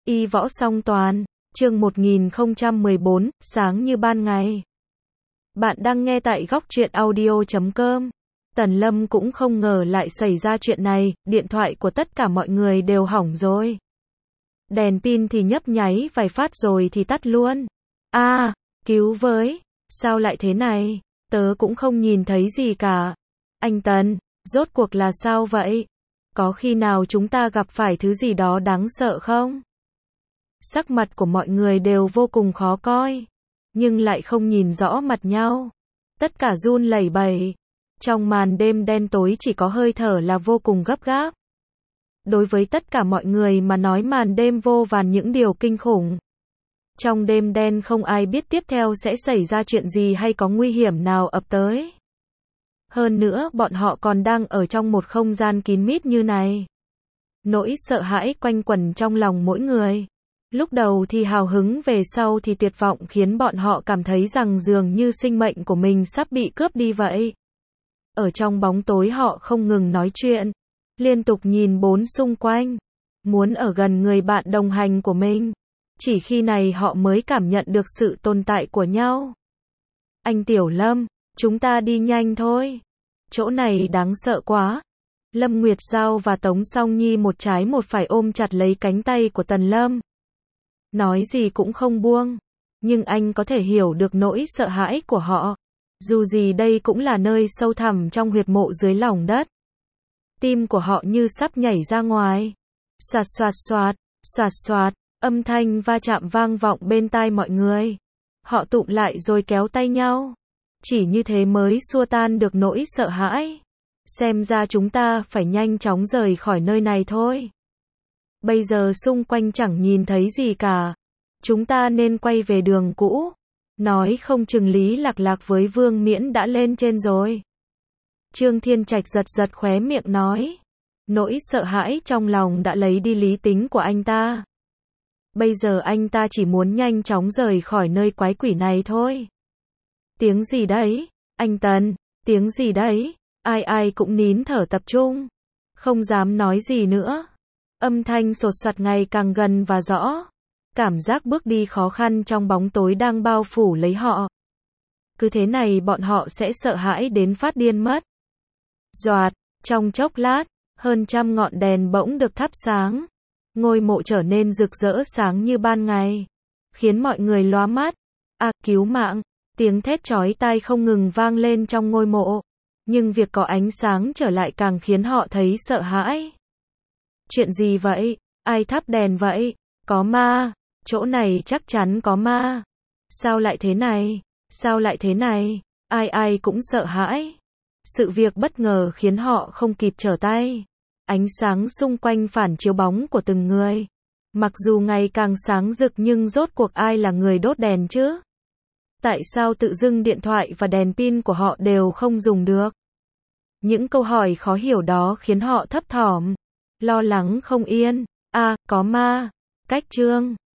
Y võ song toàn, chương 1014, sáng như ban ngày. Bạn đang nghe tại góc truyện audio.com. Tần Lâm cũng không ngờ lại xảy ra chuyện này, điện thoại của tất cả mọi người đều hỏng rồi. Đèn pin thì nhấp nháy vài phát rồi thì tắt luôn. Cứu với, sao lại thế này, tớ cũng không nhìn thấy gì cả. Anh Tần, rốt cuộc là sao vậy? Có khi nào chúng ta gặp phải thứ gì đó đáng sợ không? Sắc mặt của mọi người đều vô cùng khó coi, nhưng lại không nhìn rõ mặt nhau. Tất cả run lẩy bẩy. Trong màn đêm đen tối chỉ có hơi thở là vô cùng gấp gáp. Đối với tất cả mọi người mà nói màn đêm vô vàn những điều kinh khủng. Trong đêm đen không ai biết tiếp theo sẽ xảy ra chuyện gì hay có nguy hiểm nào ập tới. Hơn nữa bọn họ còn đang ở trong một không gian kín mít như này. Nỗi sợ hãi quanh quẩn trong lòng mỗi người. Lúc đầu thì hào hứng, về sau thì tuyệt vọng, khiến bọn họ cảm thấy rằng dường như sinh mệnh của mình sắp bị cướp đi vậy. Ở trong bóng tối họ không ngừng nói chuyện, liên tục nhìn bốn xung quanh, muốn ở gần người bạn đồng hành của mình. Chỉ khi này họ mới cảm nhận được sự tồn tại của nhau. Anh Tiểu Lâm, chúng ta đi nhanh thôi. Chỗ này đáng sợ quá. Lâm Nguyệt Giao và Tống Song Nhi một trái một phải ôm chặt lấy cánh tay của Tần Lâm. Nói gì cũng không buông. Nhưng anh có thể hiểu được nỗi sợ hãi của họ. Dù gì đây cũng là nơi sâu thẳm trong huyệt mộ dưới lòng đất. Tim của họ như sắp nhảy ra ngoài. Xoạt xoạt xoạt, xoạt xoạt, âm thanh va chạm vang vọng bên tai mọi người. Họ tụm lại rồi kéo tay nhau. Chỉ như thế mới xua tan được nỗi sợ hãi. Xem ra chúng ta phải nhanh chóng rời khỏi nơi này thôi. Bây giờ xung quanh chẳng nhìn thấy gì cả. Chúng ta nên quay về đường cũ. Nói không chừng Lý Lạc Lạc với Vương Miễn đã lên trên rồi. Trương Thiên Trạch giật giật khóe miệng nói. Nỗi sợ hãi trong lòng đã lấy đi lý tính của anh ta. Bây giờ anh ta chỉ muốn nhanh chóng rời khỏi nơi quái quỷ này thôi. Tiếng gì đấy? Anh Tần, tiếng gì đấy? Ai cũng nín thở tập trung. Không dám nói gì nữa. Âm thanh sột soạt ngày càng gần và rõ. Cảm giác bước đi khó khăn trong bóng tối đang bao phủ lấy họ. Cứ thế này bọn họ sẽ sợ hãi đến phát điên mất. Doạt, trong chốc lát, hơn trăm ngọn đèn bỗng được thắp sáng. Ngôi mộ trở nên rực rỡ sáng như ban ngày. Khiến mọi người lóa mắt. Cứu mạng! Tiếng thét chói tai không ngừng vang lên trong ngôi mộ. Nhưng việc có ánh sáng trở lại càng khiến họ thấy sợ hãi. Chuyện gì vậy? Ai thắp đèn vậy? Có ma! Chỗ này chắc chắn có ma! Sao lại thế này? Sao lại thế này? Ai cũng sợ hãi. Sự việc bất ngờ khiến họ không kịp trở tay. Ánh sáng xung quanh phản chiếu bóng của từng người. Mặc dù ngày càng sáng rực nhưng rốt cuộc ai là người đốt đèn chứ? Tại sao tự dưng điện thoại và đèn pin của họ đều không dùng được? Những câu hỏi khó hiểu đó khiến họ thấp thỏm, lo lắng không yên. Có ma. Cách chương